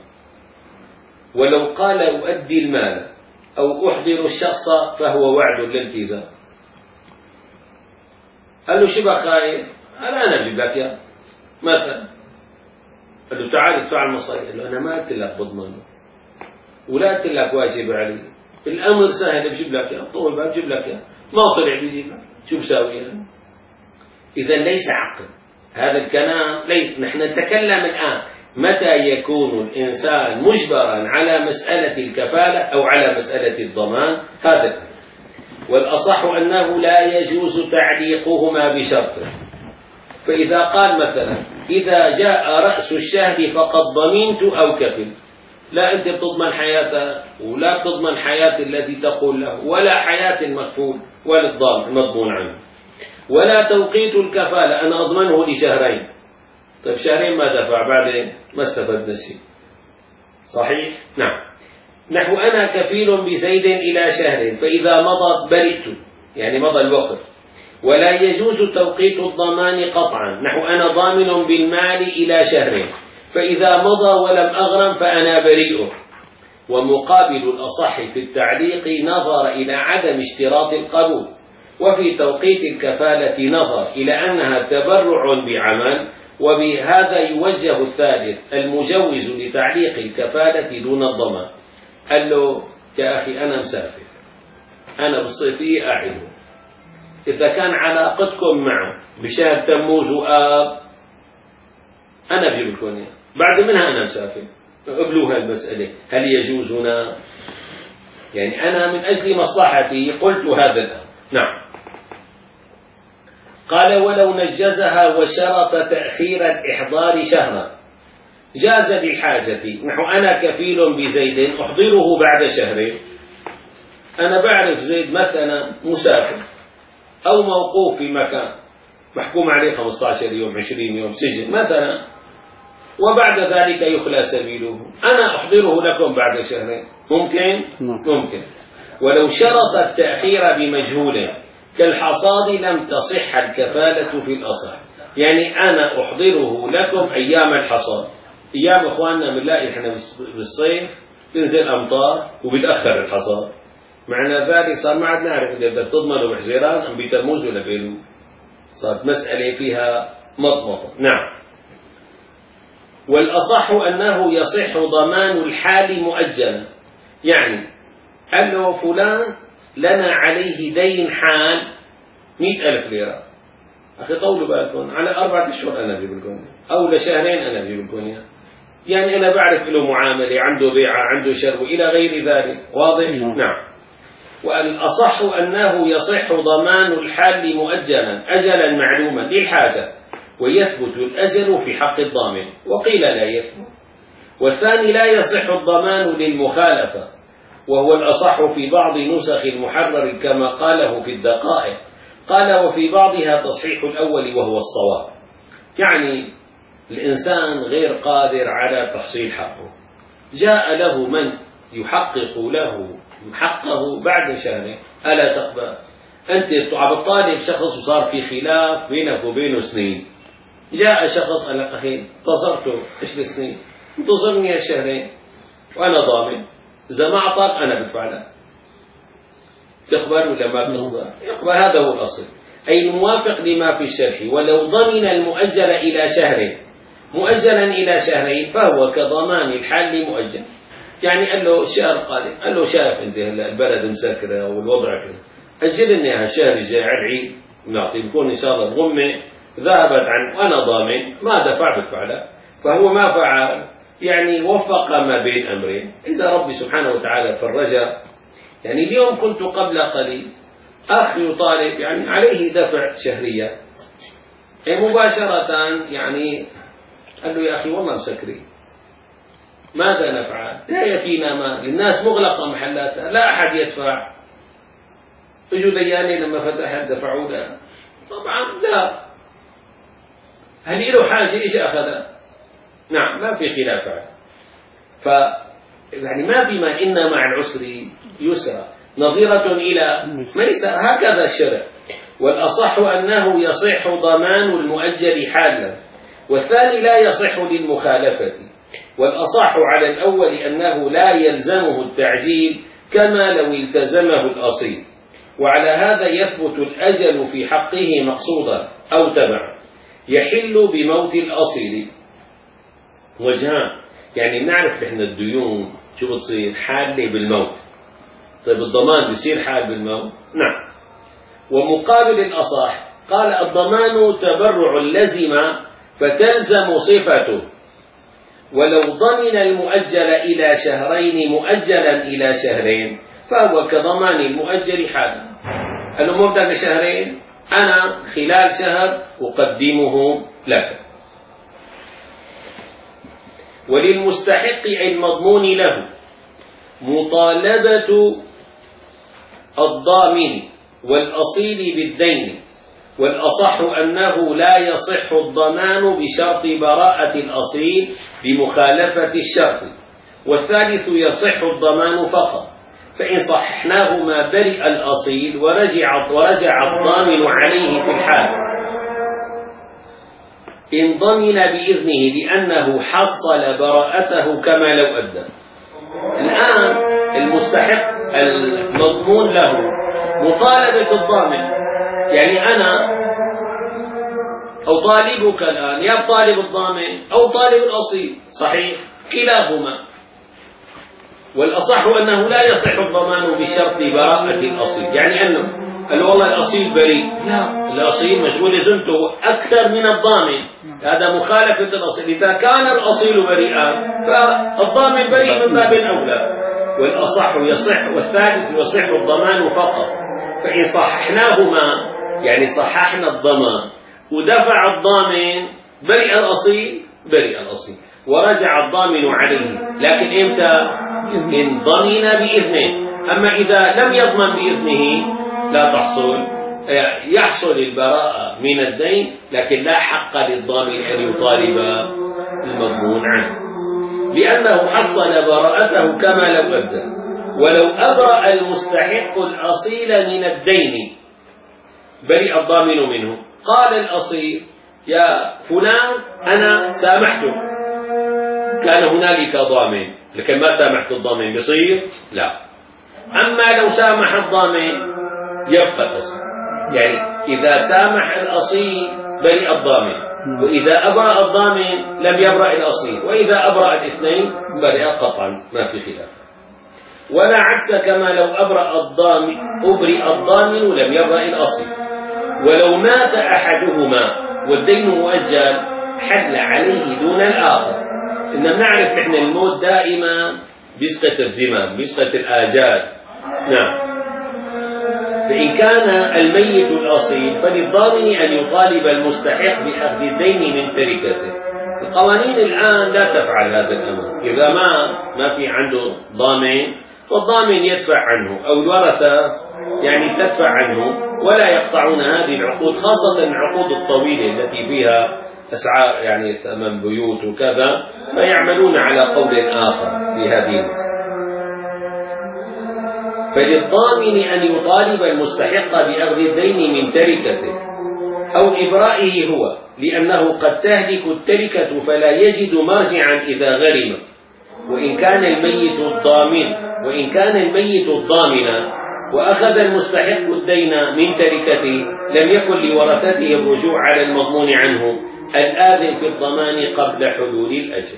ولو قال أؤدي المال أو أحضر الشخص فهو وعد للالتزام. قال له شبه خايف، قال أنا أجيب لك يا مثلا، قال له تعال ادفع المصاري، قال له أنا ما قلت لك بضمنه ولا قلت لك واجب علي، الأمر سهل بجيب لك يا، طول بقى بجيب لك يا، ما طلع بيجيب لك، شو بساوي أنا؟ إذا ليس عقد هذا الكلام. ليس نحن نتكلم الآن متى يكون الإنسان مجبرا على مسألة الكفالة أو على مسألة الضمان، هذا الأمر. والأصح أنه لا يجوز تعليقهما بشرط، فإذا قال مثلا إذا جاء رأس الشهر فقد ضمنت أو كفل، لا أنت بتضمن حياته ولا بتضمن حياة التي تقول له، ولا حياة المكفول ولا الضامن المضمون عنه، ولا توقيت الكفالة أنا أضمنه لشهرين. طيب شهرين ما دفع بعدين ما استفدنا شيء. صحيح؟ نعم. نحو أنا كفيل بزيد إلى شهر فإذا مضى برئت، يعني مضى الوقت، ولا يجوز توقيت الضمان قطعا. نحو أنا ضامن بالمال إلى شهر فإذا مضى ولم أغرم فأنا بريء. ومقابل الأصح في التعليق نظر إلى عدم اشتراط القبول، وفي توقيت الكفالة نظر إلى أنها تبرع بعمل، وبهذا يوجه الثالث المجوز لتعليق الكفالة دون الضمان. قال له يا أخي أنا مسافر، أنا بالصيفية أعده، إذا كان علاقتكم معه بشهر تموز وآب أنا بجيب لكم إياه، بعد منها أنا مسافر، قبلوها المسألة هل يجوزنا؟ يعني أنا من أجل مصلحتي قلت هذا الآن. نعم. قال ولو نجزها وشرط تأخير الإحضار شهرا جاز للحاجة. نحو أنا كفيل بزيد أحضره بعد شهرين، أنا بعرف زيد مثلا مسافر أو موقوف في مكان محكوم عليه خمسة عشر يوم عشرين يوم سجن مثلا، وبعد ذلك يخلى سبيله، أنا أحضره لكم بعد شهرين، ممكن؟ ممكن. ولو شرط التأخير بمجهول كالحصاد لم تصح الكفالة في الأصح. يعني أنا أحضره لكم أيام الحصاد، أيام إخواننا بنلاقي إحنا بالصيف تنزل أمطار وبتأخر الحصاد، معنى ذلك صار ما عاد نعرف إذا بدك تضمنه بحزيران أم بتموز ولا بيلو، صارت مسألة فيها مطمطة. نعم. والأصح أنه يصح ضمان الحال مؤجلا، يعني قال له فلان لنا عليه دين حال مئة ألف ليرة، أخي طولوا بالكم على أربعة أشهر أنا بجيب لكم، أو لشهرين أنا بجيب لكم، يعني أنا بعرف له معاملة، عنده بيعة، عنده شر إلى غير ذلك. واضح؟ نعم. نعم. والأصح أنه يصح ضمان الحال مؤجلا أجلا معلوما للحاجة، ويثبت الأجل في حق الضامن، وقيل لا يثبت. والثاني لا يصح الضمان للمخالفة، وهو الأصح في بعض نسخ المحرر كما قاله في الدقائق. قال وفي بعضها تصحيح الأول وهو الصواب، يعني الإنسان غير قادر على تحصيل حقه، جاء له من يحقق له حقه بعد شهرين، ألا تقبل؟ أنت عم تطالب شخص وصار في خلاف بينك وبينه سنين، جاء شخص قال لك أخي انتظرته عشر سنين، انتظرني الشهرين وأنا ضامن، إذا ما أعطاك أنا بدفع لك، تقبل ولا ما تقبل؟ يقبل. هذا هو الأصل، أي الموافق لما في الشرح. ولو ضمن المؤجل إلى شهر مؤجلا إلى شهرين فهو كضمان الحال مؤجل. يعني قال له الشهر قادم، قال له شايف أنت هلا البلد مسكرة والوضع كذا، أجلني هالشهر الجاي على العيد نعطي، بكون إن شاء الله الغمة ذهبت عن وأنا ضامن، ما دفع بدفع له، فهو ما فعل، يعني وفق ما بين أمرين. إذا ربي سبحانه وتعالى فرجه، يعني اليوم كنت قبل قليل أخ يطالب يعني عليه دفع شهرية، مباشرة يعني قال له يا أخي والله مسكرين، ماذا نفعل؟ لا يفينا مال، الناس مغلقة محلاتها، لا أحد يدفع. اجوا دياني لما فتحت دفعوا له، طبعا لا، هل له حاجة إيش أخذها؟ نعم ما في خلاف. ف يعني ما فيما إن مع العسر يسرا نظيرة إلى ميسر، هكذا الشرع. والأصح أنه يصح ضمان المؤجل حالا، والثاني لا يصح للمخالفة. والأصح على الأول أنه لا يلزمه التعجيل كما لو التزمه الأصيل، وعلى هذا يثبت الأجل في حقه مقصودا أو تبع، يحل بموت الأصيل. وجهان، يعني نعرف إحنا الديون شو بتصير حالة بالموت، طيب الضمان بيصير حال بالموت؟ نعم. ومقابل الأصح قال الضمان تبرع لزم فتلزم صفته، ولو ضمن المؤجل إلى شهرين مؤجلا إلى شهرين فهو كضمان المؤجل حالا. قال له مبدأ شهرين أنا خلال شهر أقدمه لك. وللمستحق المضمون له مطالبة الضامن والأصيل بالدين، والأصح أنه لا يصح الضمان بشرط براءة الأصيل بمخالفة الشرط، والثالث يصح الضمان فقط، فإن صححناهما برئ الأصيل ورجع, ورجع الضامن عليه في الحال إن ضمن بإذنه لأنه حصل براءته كما لو أدى. الآن المستحق المضمون له مطالبة الضامن، يعني أنا أو طالبك الآن يا طالب الضامن أو طالب الأصيل، صحيح كلاهما، والأصح أنه لا يصح الضمان بشرط براءة الأصيل، يعني أنه قال والله الأصيل بريء، لا، الأصيل مشغول زمته أكثر من الضامن، هذا مخالفة الأصيل. إذا كان الأصيل بريئا فالضامن بريء من باب أولى، والأصح يصح والثالث يصح الضمان فقط، فإن صححناهما يعني صححنا الضمان ودفع الضامن برئ الأصيل برئ الأصيل ورجع الضامن عليه، لكن إمتى؟ إن ضمن بإذنه. أما إذا لم يضمن بإذنه لا تحصل، يحصل البراءة من الدين، لكن لا حق للضامن أن يطالب المضمون عنه، لأنه حصل براءته كما لو أدى. ولو أبرأ المستحق الأصيل من الدين برئ الضامن منه. قال الأصيل يا فلان أنا سامحته، كان هنالك ضامن لكن ما سامحت الضامن، بصير؟ لا. أما لو سامح الضامن يبقى الأصيل، يعني إذا سامح الأصيل برئ الضامن، وإذا أبرأ الضامن لم يبرأ الأصيل، وإذا أبرأ الاثنين برئ قطعا، ما في خلاف. ولا عكس، كما لو أبرأ الضامن أبرئ الضامن ولم يبرأ الأصيل. ولو مات أحدهما والدين مؤجل حل عليه دون الآخر. إن نعرف نحن الموت دائما بيسقط الذمم، بيسقط الآجال. نعم. فإن كان الميت الأصيل فللضامن أن يطالب المستحق بأخذ الدين من تركته. القوانين الآن لا تفعل هذا الأمر، إذا ما ما في عنده ضامن فالضامن يدفع عنه، أو الورثة يعني تدفع عنه، ولا يقطعون هذه العقود، خاصة العقود الطويلة التي فيها أسعار يعني ثمن بيوت وكذا، فيعملون على قول آخر في هذه المسألة. فللضامن أن يطالب المستحق بأخذ الدين من تركته أو إبرائه هو، لأنه قد تهلك التركة فلا يجد مرجعا إذا غرم. وإن كان الميت الضامن وإن كان الميت الضامن وأخذ المستحق الدين من تركته لم يكن لورثته الرجوع على المضمون عنه الآذن في الضمان قبل حلول الأجل.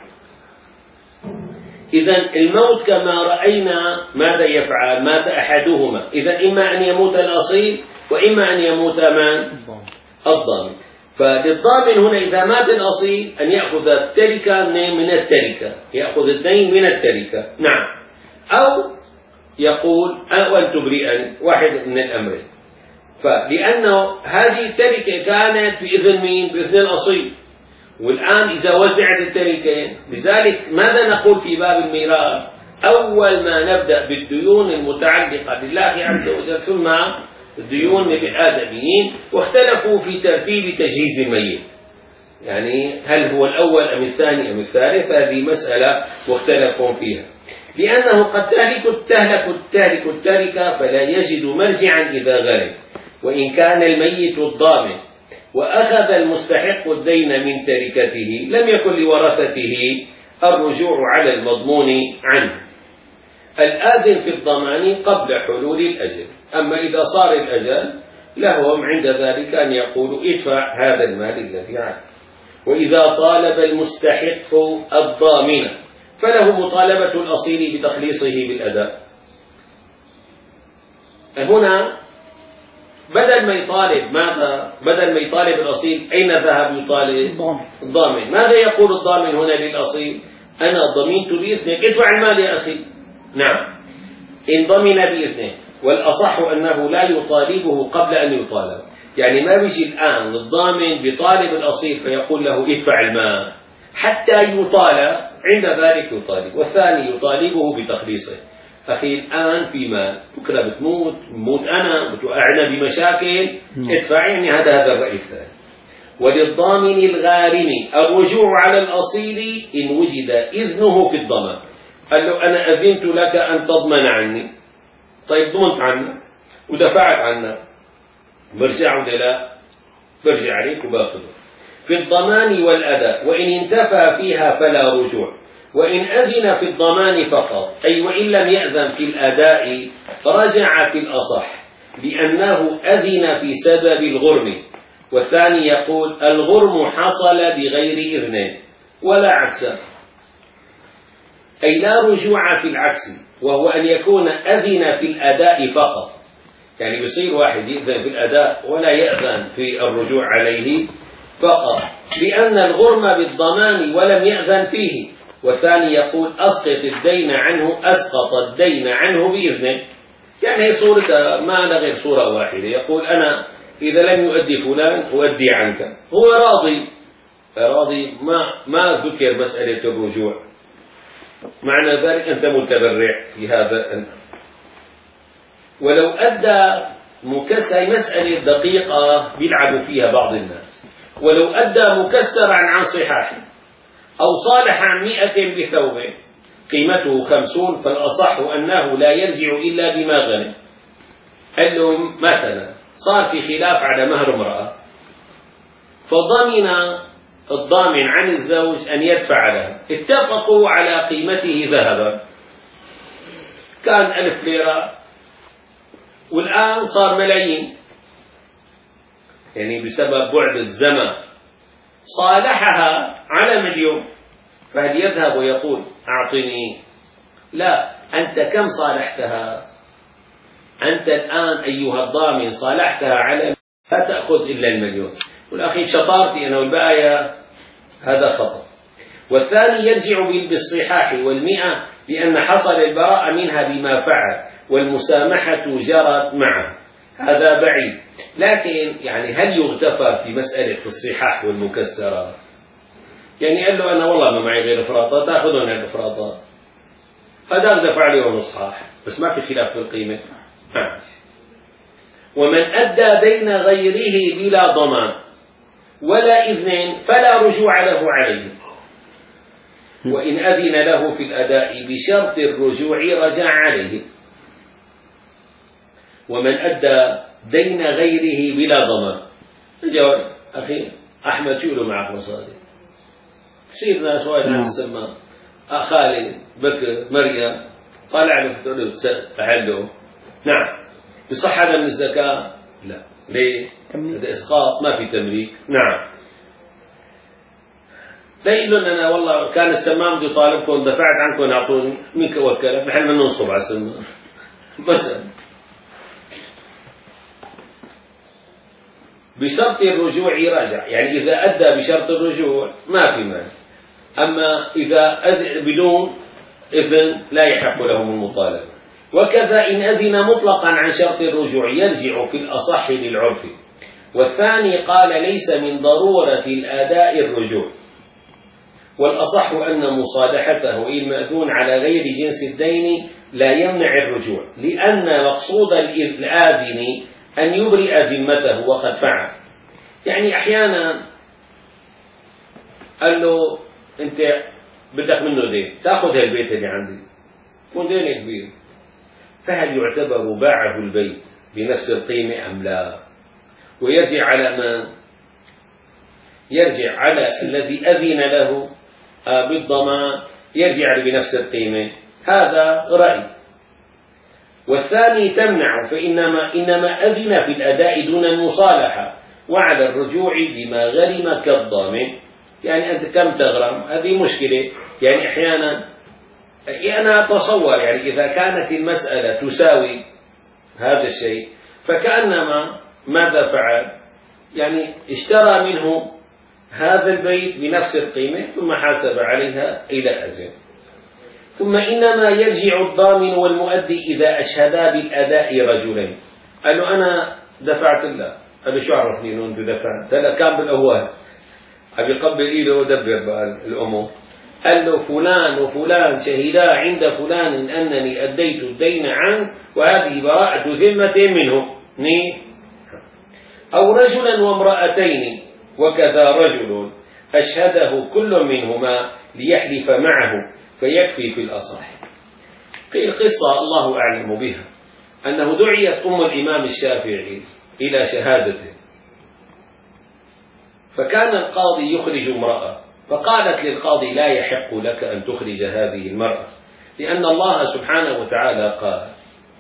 إذا الموت كما رأينا ماذا يفعل؟ مات أحدهما، إذا إما أن يموت الأصيل وإما أن يموت من؟ الضامن. فللضامن هنا إذا مات الأصيل أن يأخذ التركة من التركة، يأخذ الدين من التركة. نعم. أو يقول أنا أن تبرئني، واحد من الأمرين. فلأنه هذه التركة كانت بإذن مين؟ بإذن الأصيل، والآن إذا وزعت التركة، لذلك ماذا نقول في باب الميراث؟ أول ما نبدأ بالديون المتعلقة بالله عز وجل، ثم الديون للآدميين، واختلفوا في ترتيب تجهيز الميت، يعني هل هو الأول أم الثاني أم الثالث، هذه مسألة واختلفوا فيها، لأنه قد تهلك تهلك تهلك التركة فلا يجد مرجعا إذا غرم. وإن كان الميت الضامن وأخذ المستحق الدين من تركته لم يكن لورثته الرجوع على المضمون عنه، الآذن في الضمان قبل حلول الأجل. أما إذا صار الأجل لهم عند ذلك أن يقولوا ادفع هذا المال الذي عليك. وإذا طالب المستحق الضامن فله مطالبة الأصيل بتخليصه بالأداء. هنا بدل ما يطالب ماذا؟ بدل ما يطالب الأصيل أين ذهب يطالب؟ الضامن. ماذا يقول الضامن هنا للأصيل؟ أنا ضمنت بإذنك ادفع المال يا أخي. نعم، إن ضمن بإذنه، والأصح أنه لا يطالبه قبل أن يطالب. يعني ما بيجي الآن الضامن بطالب الأصيل فيقول له ادفع المال حتى يطالب، عند ذلك يطالب، والثاني يطالبه بتخليصه. أخي الآن في مال، بكرة بتموت، بموت أنا، بتوقعنا بمشاكل، ادفع. يعني هذا هذا الرأي الثاني. وللضامن الغارم الرجوع على الأصيل إن وجد إذنه في الضمان. قال له أنا أذنت لك أن تضمن عني، طيب ضمنت عنك ودفعت عنك، برجع ولا لا؟ برجع عليك وباخذه. في الضمان والأداء وإن انتفى فيها فلا رجوع، وإن أذن في الضمان فقط، أي وإن لم يأذن في الأداء رجع في الأصح لأنه أذن في سبب الغرم. والثاني يقول الغرم حصل بغير إذن ولا عكس، أي لا رجوع في العكس، وهو أن يكون أذن في الأداء فقط. يعني يصير واحد يأذن في الأداء ولا يأذن في الرجوع عليه فقط، لأن الغرم بالضمان ولم يأذن فيه. والثاني يقول أسقط الدين عنه، أسقط الدين عنه بإذنه. يعني هي صورة ما لا غير صورة واحدة، يقول أنا إذا لم يؤدي فلان أؤدي عنك، هو راضي راضي، ما ما ذكر مسألة الرجوع. معنى ذلك أنت متبرع في هذا. ولو أدى مكسر، مسألة دقيقة بيلعبوا فيها بعض الناس، ولو أدى مكسرا عن صحاح أو صالح عن مئة بثوب قيمته خمسون، فالأصح أنه لا يرجع إلا بما غنم. قال لهم مثلا صار في خلاف على مهر امرأة، فضمن الضامن عن الزوج أن يدفع لها، اتفقوا على قيمته ذهبا، كان ألف ليرة والآن صار ملايين، يعني بسبب بعد الزمن صالحها على مليون، فهل يذهب ويقول أعطني؟ لا، أنت كم صالحتها؟ أنت الآن أيها الضامن صالحتها على، لا تأخذ إلا المليون، والأخي شطارتي أنا والباية، هذا خطأ. والثاني يرجع بالصحاح والمئة لأن حصل البراءة منها بما فعل والمسامحة جرت معه، هذا بعيد. لكن يعني هل يغتفى في مسألة الصحاح والمكسرات؟ يعني قال له أنا والله ما معي غير إفراطات، تأخذون الإفراطات، هذا دفع لهم إصحاح، بس ما في خلاف في القيمة. ومن أدى دين غيره بلا ضمان ولا إذن فلا رجوع له عليه، وإن أذن له في الأداء بشرط الرجوع رجع عليه. ومن أدى دين غيره بلا ضمان، الجواب أخي أحمد شو له معك مصاري؟ بصير ناس وايد عن السماء، خالد بكر مريم طالع له تقول له تحله، نعم بصح هذا من الزكاة؟ لا، ليه؟ هذا إسقاط، ما في تمليك. نعم، لا يقولون أنا والله كان السمام بده يطالبكم دفعت عنكم أعطوني، مين وكلك؟ نحن من ننصب على السمام مثلا. بشرط الرجوع راجع، يعني إذا أدى بشرط الرجوع ما في مانع، أما إذا أذن بدون إذن لا يحق لهم المطالبة. وكذا إن أذن مطلقا عن شرط الرجوع يرجع في الأصح للعرف. والثاني قال ليس من ضرورة الأداء الرجوع، والأصح أن مصالحته المأذون على غير جنس الدين لا يمنع الرجوع، لأن مقصود الآذن أن يبرئ ذمته وقد فعل. يعني أحيانا قال له أنت بدك منه دين، تأخذ البيت اللي عندي، يكون دين كبير، فهل يعتبر باعه البيت بنفس القيمة أم لا؟ ويرجع على من؟ يرجع على الذي أذن له بالضمان، يرجع بنفس القيمة، هذا رأي. والثاني تمنع، فإنما إنما أذن في الأداء دون المصالحة، وعلى الرجوع بما غرم كالضامن. يعني أنت كم تغرم؟ هذه مشكلة. يعني أحيانا أنا أتصور يعني إذا كانت المسألة تساوي هذا الشيء فكأنما ماذا فعل؟ يعني اشترى منه هذا البيت بنفس القيمة ثم حاسب عليها إلى أجل. ثم إنما يرجع الضامن والمؤدي إذا أشهدا بالأداء رجلين، قالوا أنا دفعت له قال له شو عرفني انه انت دفعت؟ هلا كان بالاول عم يقبل ايده ودبر بقى الامور. قال له فلان وفلان شهدا عند فلان انني اديت الدين عنه وهذه براءة ذمة منه. او رجلا وامرأتين وكذا رجل اشهده كل منهما ليحلف معه فيكفي في الاصح. قيل قصة الله اعلم بها انه دعيت ام الامام الشافعي الى شهادته، فكان القاضي يخرج امرأة، فقالت للقاضي لا يحق لك أن تخرج هذه المرأة، لأن الله سبحانه وتعالى قال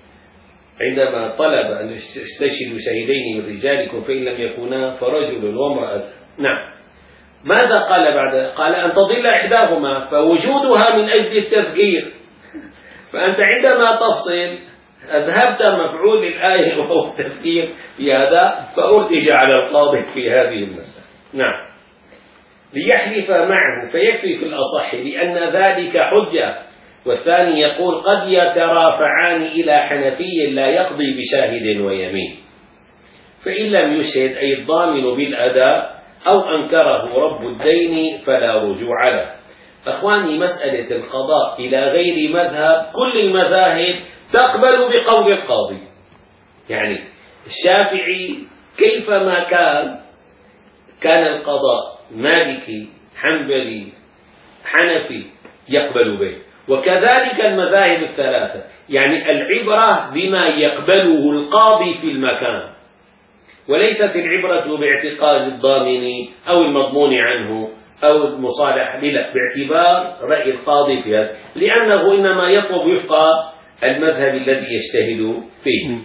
عندما طلب أن يستشهدوا شهيدين من رجالكم فإن لم يكونا فرجل وامرأة. نعم، ماذا قال بعد؟ قال أن تضل إحداهما فوجودها من أجل التذكير. فأنت عندما تفصل أذهبت مفعول الآية وهو التذكير في هذا، فأرتج على القاضي في هذه المسألة. نعم، ليحلف معه فيكفي في الأصح لأن ذلك حجة. والثاني يقول قد يترافعان إلى حنفي لا يقضي بشاهد ويمين، فإن لم يشهد أي الضامن بالأداء أو أنكره رب الدين فلا رجوع له. أخواني، مسألة القضاء إلى غير مذهب كل المذاهب تقبل بقول القاضي. يعني الشافعي كيفما كان كان القضاء مالكي حنبلي حنفي يقبل به، وكذلك المذاهب الثلاثة. يعني العبرة بما يقبله القاضي في المكان، وليست العبرة باعتقاد الضامن أو المضمون عنه أو المصالح، لا، باعتبار رأي القاضي في هذا، لأنه إنما يطلب وفق المذهب الذي يجتهد فيه.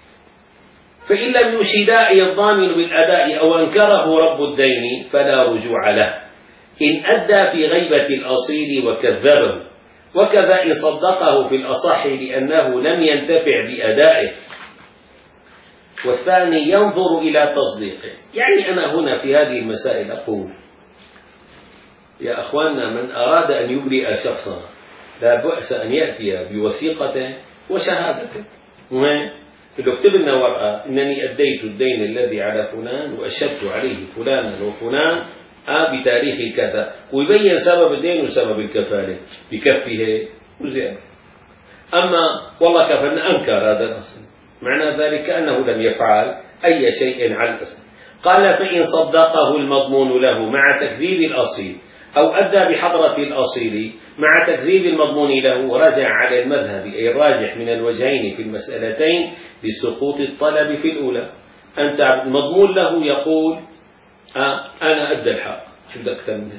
فإن لم يشهدا أي الضامن بالأداء أو أنكره رب الدين فلا رجوع له إن أدى في غيبة الأصيل وكذبه، وكذا إن صدقه في الأصح لأنه لم ينتفع بأدائه. والثاني ينظر إلى تصديقه. يعني أنا هنا في هذه المسائل أقول يا أخواننا، من أراد أن يبرئ شخصا لا بأس أن يأتي بوثيقته وشهادته. لو اكتب لنا ورقة إنني أديت الدين الذي على فلان وأشهدت عليه فلانا وفلان آه بتاريخ كذا، ويبين سبب الدين وسبب الكفالة بكفه وزيادة. أما والله كفلنا أنكر هذا الأصل، معنى ذلك أنه لم يفعل أي شيء على الأصل. قال فإن صدقه المضمون له مع تكذيب الأصيل أو أدى بحضرة الأصيل مع تكذيب المضمون له ورجع على المذهب أي الراجح من الوجهين في المسألتين بسقوط الطلب في الأولى. أنت المضمون له يقول آه أنا أدى الحق، شو بدك أكثر منه؟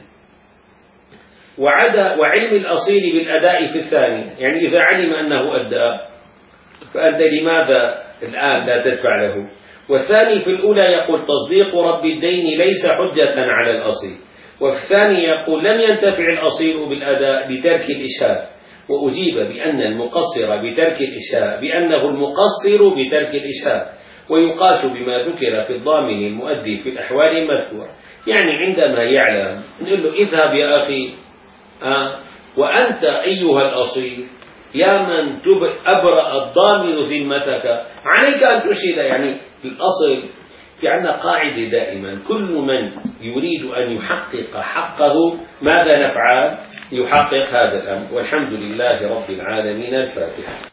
وعدا وعلم الأصيل بالأداء في الثانية، يعني إذا علم أنه أدى فأنت لماذا الآن لا تدفع له؟ والثاني في الأولى يقول تصديق رب الدين ليس حجة على الأصيل، وفي الثاني يقول لم ينتفع الأصيل بالأداء بترك الإشهاد. وأجيب بأن المقصر بترك الإشهاد بأنه المقصر بترك الإشهاد، ويقاس بما ذكر في الضامن المؤدي في الأحوال المذكورة. يعني عندما يعلم نقول له اذهب يا أخي آه وأنت أيها الأصيل يا من أبرأ الضامن ذمتك عليك أن تشهد. يعني في الأصل في عندنا قاعدة دائما، كل من يريد أن يحقق حقه ماذا نفعل؟ يحقق هذا الأمر. والحمد لله رب العالمين. الفاتحة.